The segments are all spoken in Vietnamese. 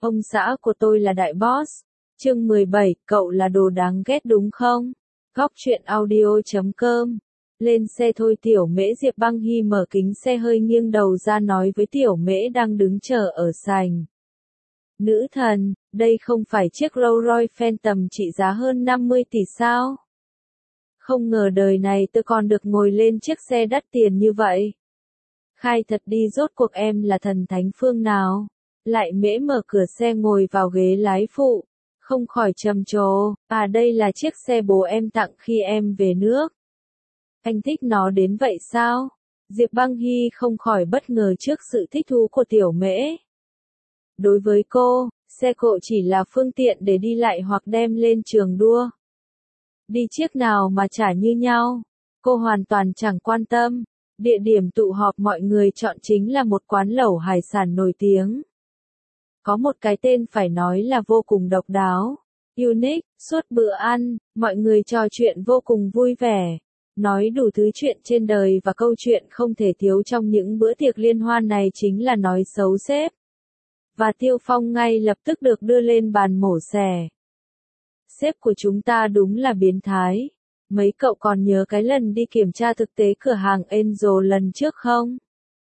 Ông xã của tôi là đại boss. Chương 17, cậu là đồ đáng ghét đúng không? Góc truyện audio.com. Lên xe thôi Tiểu Mễ. Diệp Băng Hy mở kính xe hơi nghiêng đầu ra nói với Tiểu Mễ đang đứng chờ ở sảnh. Nữ thần, đây không phải chiếc Rolls-Royce Phantom trị giá hơn 50 tỷ sao? Không ngờ đời này tôi còn được ngồi lên chiếc xe đắt tiền như vậy. Khai thật đi, rốt cuộc em là thần thánh phương nào? Lại Mễ mở cửa xe ngồi vào ghế lái phụ, không khỏi trầm trồ, đây là chiếc xe bố em tặng khi em về nước. Anh thích nó đến vậy sao? Diệp Băng Hy không khỏi bất ngờ trước sự thích thú của Tiểu Mễ. Đối với cô, xe cộ chỉ là phương tiện để đi lại hoặc đem lên trường đua. Đi chiếc nào mà chả như nhau, cô hoàn toàn chẳng quan tâm. Địa điểm tụ họp mọi người chọn chính là một quán lẩu hải sản nổi tiếng. Có một cái tên phải nói là vô cùng độc đáo, unique. Suốt bữa ăn, mọi người trò chuyện vô cùng vui vẻ, nói đủ thứ chuyện trên đời và câu chuyện không thể thiếu trong những bữa tiệc liên hoan này chính là nói xấu sếp. Và Tiêu Phong ngay lập tức được đưa lên bàn mổ xẻ. Sếp của chúng ta đúng là biến thái. Mấy cậu còn nhớ cái lần đi kiểm tra thực tế cửa hàng Angel lần trước không?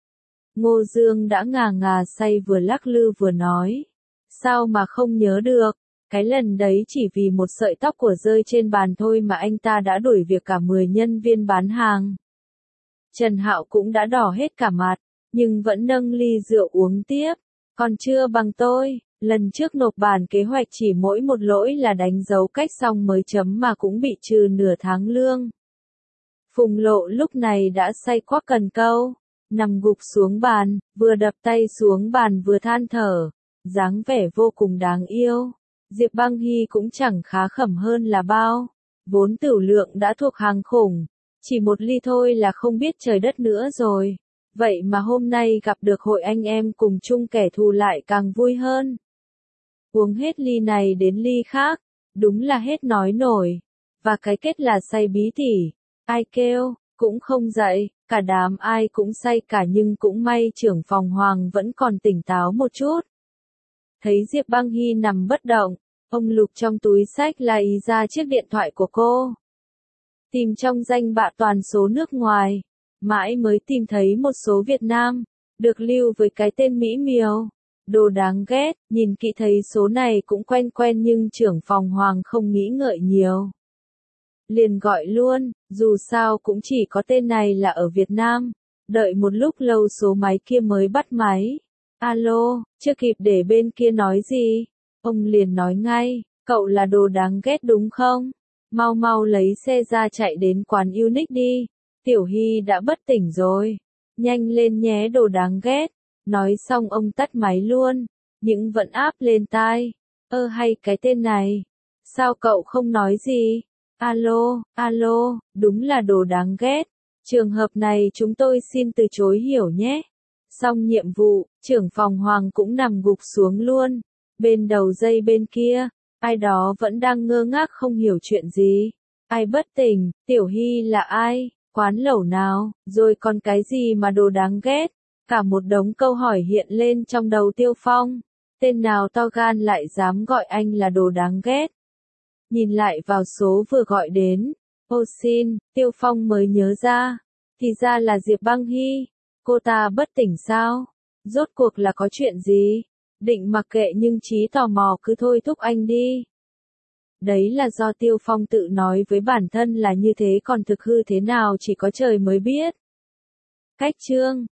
Ngô Dương đã ngà ngà say vừa lắc lư vừa nói. Sao mà không nhớ được? Cái lần đấy chỉ vì một sợi tóc của rơi trên bàn thôi mà anh ta đã đuổi việc cả 10 nhân viên bán hàng. Trần Hạo cũng đã đỏ hết cả mặt, nhưng vẫn nâng ly rượu uống tiếp. Còn chưa bằng tôi, lần trước nộp bản kế hoạch chỉ mỗi một lỗi là đánh dấu cách xong mới chấm mà cũng bị trừ nửa tháng lương. Phùng Lộ lúc này đã say quắc cần câu, nằm gục xuống bàn, vừa đập tay xuống bàn vừa than thở, dáng vẻ vô cùng đáng yêu. Diệp Băng Hy cũng chẳng khá khẩm hơn là bao, vốn tửu lượng đã thuộc hàng khủng, chỉ một ly thôi là không biết trời đất nữa rồi. Vậy mà hôm nay gặp được hội anh em cùng chung kẻ thù lại càng vui hơn. Uống hết ly này đến ly khác, đúng là hết nói nổi. Và cái kết là say bí tỉ. Ai kêu, cũng không dậy, cả đám ai cũng say cả nhưng cũng may trưởng phòng Hoàng vẫn còn tỉnh táo một chút. Thấy Diệp Băng Hy nằm bất động, ông lục trong túi xách lấy ra chiếc điện thoại của cô. Tìm trong danh bạ toàn số nước ngoài. Mãi mới tìm thấy một số Việt Nam, được lưu với cái tên mỹ miều. Đồ đáng ghét, nhìn kỹ thấy số này cũng quen quen nhưng trưởng phòng Hoàng không nghĩ ngợi nhiều. Liền gọi luôn, dù sao cũng chỉ có tên này là ở Việt Nam. Đợi một lúc lâu số máy kia mới bắt máy. Alo, chưa kịp để bên kia nói gì. Ông liền nói ngay, cậu là đồ đáng ghét đúng không? Mau mau lấy xe ra chạy đến quán Unique đi. Tiểu Hy đã bất tỉnh rồi. Nhanh lên nhé đồ đáng ghét. Nói xong ông tắt máy luôn. Nhưng vẫn áp lên tai. Hay cái tên này. Sao cậu không nói gì? Alo, đúng là đồ đáng ghét. Trường hợp này chúng tôi xin từ chối hiểu nhé. Xong nhiệm vụ, trưởng phòng Hoàng cũng nằm gục xuống luôn. Bên đầu dây bên kia, ai đó vẫn đang ngơ ngác không hiểu chuyện gì. Ai bất tỉnh, Tiểu Hy là ai? Quán lẩu nào, rồi còn cái gì mà đồ đáng ghét? Cả một đống câu hỏi hiện lên trong đầu Tiêu Phong. Tên nào to gan lại dám gọi anh là đồ đáng ghét? Nhìn lại vào số vừa gọi đến. Xin, Tiêu Phong mới nhớ ra. Thì ra là Diệp Băng Hy. Cô ta bất tỉnh sao? Rốt cuộc là có chuyện gì? Định mặc kệ nhưng trí tò mò cứ thôi thúc anh đi. Đấy là do Tiêu Phong tự nói với bản thân là như thế còn thực hư thế nào chỉ có trời mới biết. Cách chương